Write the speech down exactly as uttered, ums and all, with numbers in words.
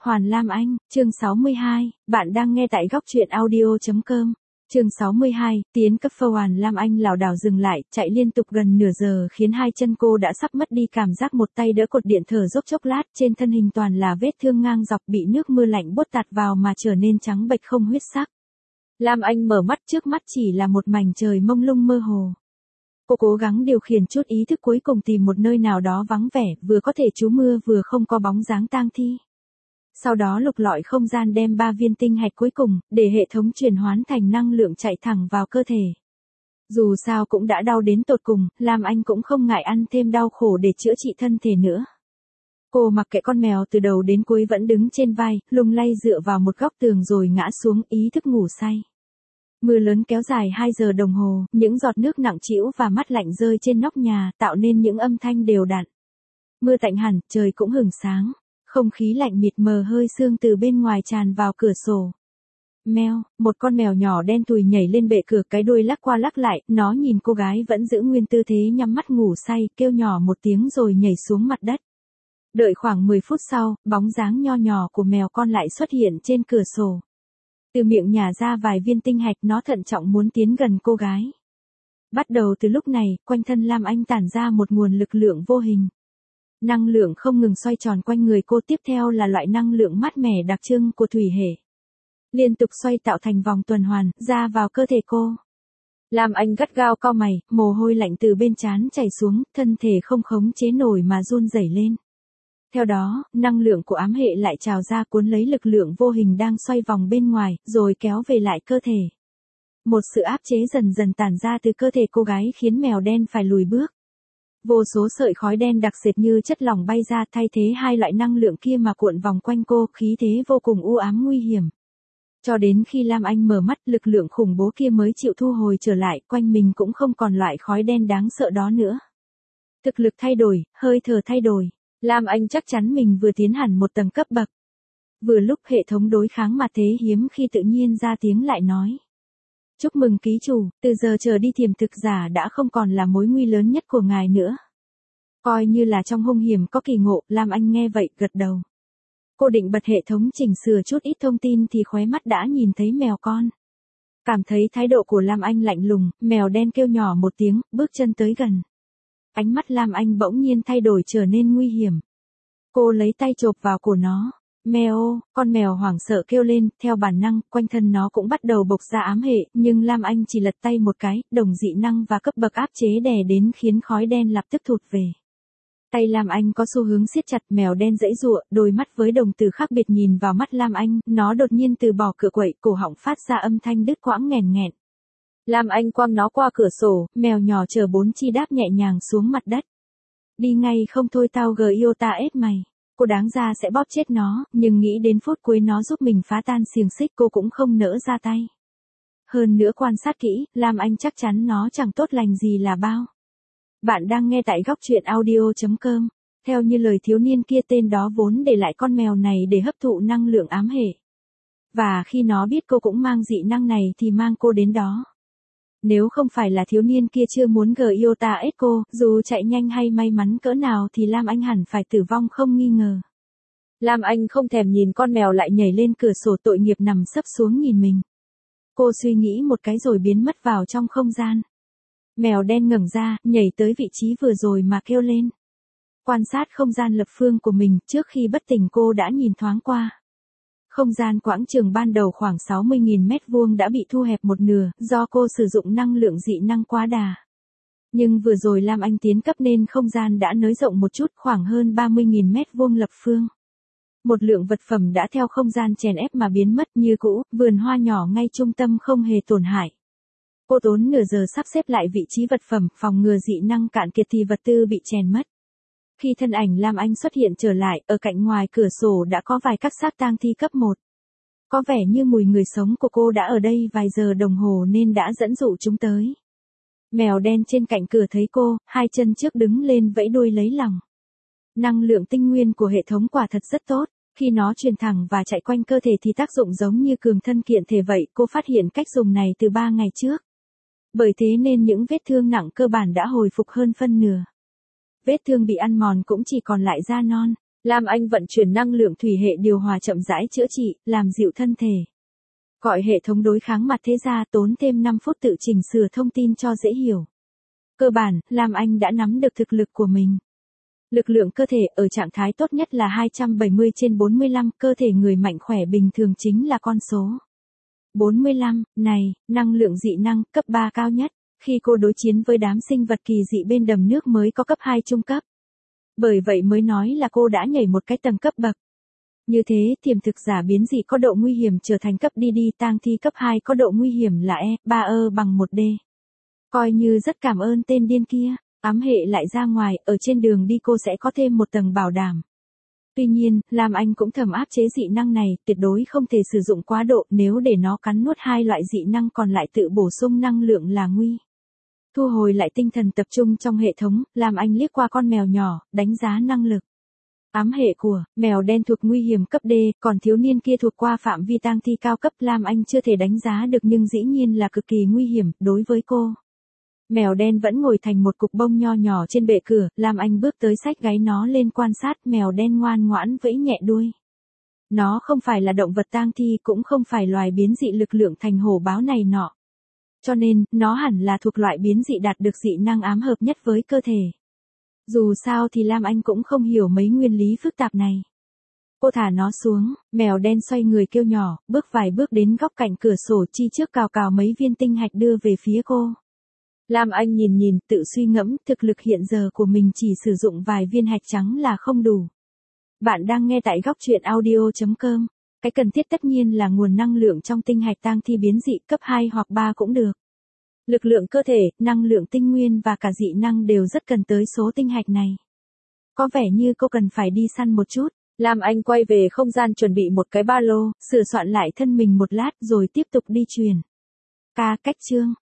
Hoàn Lam Anh, chương sáu mươi hai, bạn đang nghe tại góc truyện audio chấm com. Chương sáu mươi hai, tiến cấp phơ. Hoàn Lam Anh lảo đảo dừng lại, chạy liên tục gần nửa giờ khiến hai chân cô đã sắp mất đi cảm giác, một tay đỡ cột điện thở dốc chốc lát, trên thân hình toàn là vết thương ngang dọc bị nước mưa lạnh buốt tạt vào mà trở nên trắng bệch không huyết sắc. Lam Anh mở mắt, trước mắt chỉ là một mảnh trời mông lung mơ hồ. Cô cố gắng điều khiển chút ý thức, cuối cùng tìm một nơi nào đó vắng vẻ, vừa có thể trú mưa vừa không có bóng dáng tang thi. Sau đó lục lọi không gian đem ba viên tinh hạch cuối cùng, để hệ thống chuyển hoán thành năng lượng chạy thẳng vào cơ thể. Dù sao cũng đã đau đến tột cùng, Lam Anh cũng không ngại ăn thêm đau khổ để chữa trị thân thể nữa. Cô mặc kệ con mèo từ đầu đến cuối vẫn đứng trên vai, lung lay dựa vào một góc tường rồi ngã xuống, ý thức ngủ say. Mưa lớn kéo dài hai giờ đồng hồ, những giọt nước nặng trĩu và mát lạnh rơi trên nóc nhà, tạo nên những âm thanh đều đặn. Mưa tạnh hẳn, trời cũng hửng sáng. Không khí lạnh mịt mờ hơi sương từ bên ngoài tràn vào cửa sổ. Meo, một con mèo nhỏ đen thui nhảy lên bệ cửa, cái đuôi lắc qua lắc lại, nó nhìn cô gái vẫn giữ nguyên tư thế nhắm mắt ngủ say, kêu nhỏ một tiếng rồi nhảy xuống mặt đất. Đợi khoảng mười phút sau, bóng dáng nho nhỏ của mèo con lại xuất hiện trên cửa sổ. Từ miệng nhả ra vài viên tinh hạch, nó thận trọng muốn tiến gần cô gái. Bắt đầu từ lúc này, quanh thân Lam Anh tản ra một nguồn lực lượng vô hình. Năng lượng không ngừng xoay tròn quanh người cô, tiếp theo là loại năng lượng mát mẻ đặc trưng của thủy hệ. Liên tục xoay tạo thành vòng tuần hoàn, ra vào cơ thể cô. Lam Anh gắt gao cau mày, mồ hôi lạnh từ bên trán chảy xuống, thân thể không khống chế nổi mà run rẩy lên. Theo đó, năng lượng của ám hệ lại trào ra cuốn lấy lực lượng vô hình đang xoay vòng bên ngoài, rồi kéo về lại cơ thể. Một sự áp chế dần dần tản ra từ cơ thể cô gái khiến mèo đen phải lùi bước. Vô số sợi khói đen đặc sệt như chất lỏng bay ra, thay thế hai loại năng lượng kia mà cuộn vòng quanh cô, khí thế vô cùng u ám nguy hiểm. Cho đến khi Lam Anh mở mắt, lực lượng khủng bố kia mới chịu thu hồi trở lại, quanh mình cũng không còn loại khói đen đáng sợ đó nữa. Thực lực thay đổi, hơi thở thay đổi, Lam Anh chắc chắn mình vừa tiến hẳn một tầng cấp bậc. Vừa lúc hệ thống đối kháng mà thế hiếm khi tự nhiên ra tiếng lại nói. Chúc mừng ký chủ, từ giờ trở đi tiềm thực giả đã không còn là mối nguy lớn nhất của ngài nữa. Coi như là trong hung hiểm có kỳ ngộ, Lam Anh nghe vậy, gật đầu. Cô định bật hệ thống chỉnh sửa chút ít thông tin thì khóe mắt đã nhìn thấy mèo con. Cảm thấy thái độ của Lam Anh lạnh lùng, mèo đen kêu nhỏ một tiếng, bước chân tới gần. Ánh mắt Lam Anh bỗng nhiên thay đổi trở nên nguy hiểm. Cô lấy tay chộp vào cổ nó. Mèo, con mèo hoảng sợ kêu lên, theo bản năng, quanh thân nó cũng bắt đầu bộc ra ám hệ, nhưng Lam Anh chỉ lật tay một cái, đồng dị năng và cấp bậc áp chế đè đến khiến khói đen lập tức thụt về. Tay Lam Anh có xu hướng siết chặt, mèo đen giãy giụa, đôi mắt với đồng tử khác biệt nhìn vào mắt Lam Anh, nó đột nhiên từ bỏ cựa quậy, cổ họng phát ra âm thanh đứt quãng nghèn nghẹn. Lam Anh quăng nó qua cửa sổ, mèo nhỏ chở bốn chi đáp nhẹ nhàng xuống mặt đất. Đi ngay không thôi tao gờ yêu ta ết mày. Cô đáng ra sẽ bóp chết nó, nhưng nghĩ đến phút cuối nó giúp mình phá tan xiềng xích cô cũng không nỡ ra tay. Hơn nữa quan sát kỹ, Lam Anh chắc chắn nó chẳng tốt lành gì là bao. Bạn đang nghe tại góc truyện audio chấm com. Theo như lời thiếu niên kia, tên đó vốn để lại con mèo này để hấp thụ năng lượng ám hệ. Và khi nó biết cô cũng mang dị năng này thì mang cô đến đó. Nếu không phải là thiếu niên kia chưa muốn gờ yêu ta ết cô, dù chạy nhanh hay may mắn cỡ nào thì Lam Anh hẳn phải tử vong không nghi ngờ. Lam Anh không thèm nhìn con mèo lại nhảy lên cửa sổ, tội nghiệp nằm sấp xuống nhìn mình. Cô suy nghĩ một cái rồi biến mất vào trong không gian. Mèo đen ngẩng ra, nhảy tới vị trí vừa rồi mà kêu lên. Quan sát không gian lập phương của mình, trước khi bất tỉnh cô đã nhìn thoáng qua. Không gian quảng trường ban đầu khoảng sáu mươi nghìn mét vuông đã bị thu hẹp một nửa, do cô sử dụng năng lượng dị năng quá đà. Nhưng vừa rồi Lam Anh tiến cấp nên không gian đã nới rộng một chút, khoảng hơn ba mươi nghìn mét vuông lập phương. Một lượng vật phẩm đã theo không gian chèn ép mà biến mất như cũ, vườn hoa nhỏ ngay trung tâm không hề tổn hại. Cô tốn nửa giờ sắp xếp lại vị trí vật phẩm, phòng ngừa dị năng cạn kiệt thì vật tư bị chèn mất. Khi thân ảnh Lam Anh xuất hiện trở lại, ở cạnh ngoài cửa sổ đã có vài các xác tang thi cấp một. Có vẻ như mùi người sống của cô đã ở đây vài giờ đồng hồ nên đã dẫn dụ chúng tới. Mèo đen trên cạnh cửa thấy cô, hai chân trước đứng lên vẫy đuôi lấy lòng. Năng lượng tinh nguyên của hệ thống quả thật rất tốt, khi nó truyền thẳng và chạy quanh cơ thể thì tác dụng giống như cường thân kiện thể vậy, cô phát hiện cách dùng này từ ba ngày trước. Bởi thế nên những vết thương nặng cơ bản đã hồi phục hơn phân nửa. Vết thương bị ăn mòn cũng chỉ còn lại da non. Lam Anh vận chuyển năng lượng thủy hệ điều hòa chậm rãi chữa trị, làm dịu thân thể. Gọi hệ thống đối kháng mặt thế ra tốn thêm năm phút tự chỉnh sửa thông tin cho dễ hiểu. Cơ bản, Lam Anh đã nắm được thực lực của mình. Lực lượng cơ thể ở trạng thái tốt nhất là hai trăm bảy mươi trên bốn mươi lăm, cơ thể người mạnh khỏe bình thường chính là con số bốn mươi lăm, này, năng lượng dị năng, cấp ba cao nhất, khi cô đối chiến với đám sinh vật kỳ dị bên đầm nước mới có cấp hai trung cấp. Bởi vậy mới nói là cô đã nhảy một cái tầng cấp bậc. Như thế, tiềm thực giả biến dị có độ nguy hiểm trở thành cấp đi đi, tang thi cấp hai có độ nguy hiểm là E, ba ơ bằng một D. Coi như rất cảm ơn tên điên kia, ám hệ lại ra ngoài, ở trên đường đi cô sẽ có thêm một tầng bảo đảm. Tuy nhiên, Lam Anh cũng thầm áp chế dị năng này, tuyệt đối không thể sử dụng quá độ, nếu để nó cắn nuốt hai loại dị năng còn lại tự bổ sung năng lượng là nguy. Thu hồi lại tinh thần tập trung trong hệ thống, Lam Anh liếc qua con mèo nhỏ, đánh giá năng lực. Ám hệ của mèo đen thuộc nguy hiểm cấp D, còn thiếu niên kia thuộc qua phạm vi tang thi cao cấp, Lam Anh chưa thể đánh giá được nhưng dĩ nhiên là cực kỳ nguy hiểm đối với cô. Mèo đen vẫn ngồi thành một cục bông nho nhỏ trên bệ cửa, Lam Anh bước tới xách gáy nó lên quan sát, mèo đen ngoan ngoãn vẫy nhẹ đuôi. Nó không phải là động vật tang thi, cũng không phải loài biến dị lực lượng thành hổ báo này nọ. Cho nên, nó hẳn là thuộc loại biến dị đạt được dị năng ám hợp nhất với cơ thể. Dù sao thì Lam Anh cũng không hiểu mấy nguyên lý phức tạp này. Cô thả nó xuống, mèo đen xoay người kêu nhỏ, bước vài bước đến góc cạnh cửa sổ, chi trước cào cào mấy viên tinh hạch đưa về phía cô. Lam Anh nhìn nhìn, tự suy ngẫm, thực lực hiện giờ của mình chỉ sử dụng vài viên hạch trắng là không đủ. Bạn đang nghe tại góc truyện audio chấm com. Cái cần thiết tất nhiên là nguồn năng lượng trong tinh hạch tang thi biến dị cấp hai hoặc ba cũng được. Lực lượng cơ thể, năng lượng tinh nguyên và cả dị năng đều rất cần tới số tinh hạch này. Có vẻ như cô cần phải đi săn một chút. Lam Anh quay về không gian chuẩn bị một cái ba lô, sửa soạn lại thân mình một lát rồi tiếp tục đi truyền. Ca cách chương,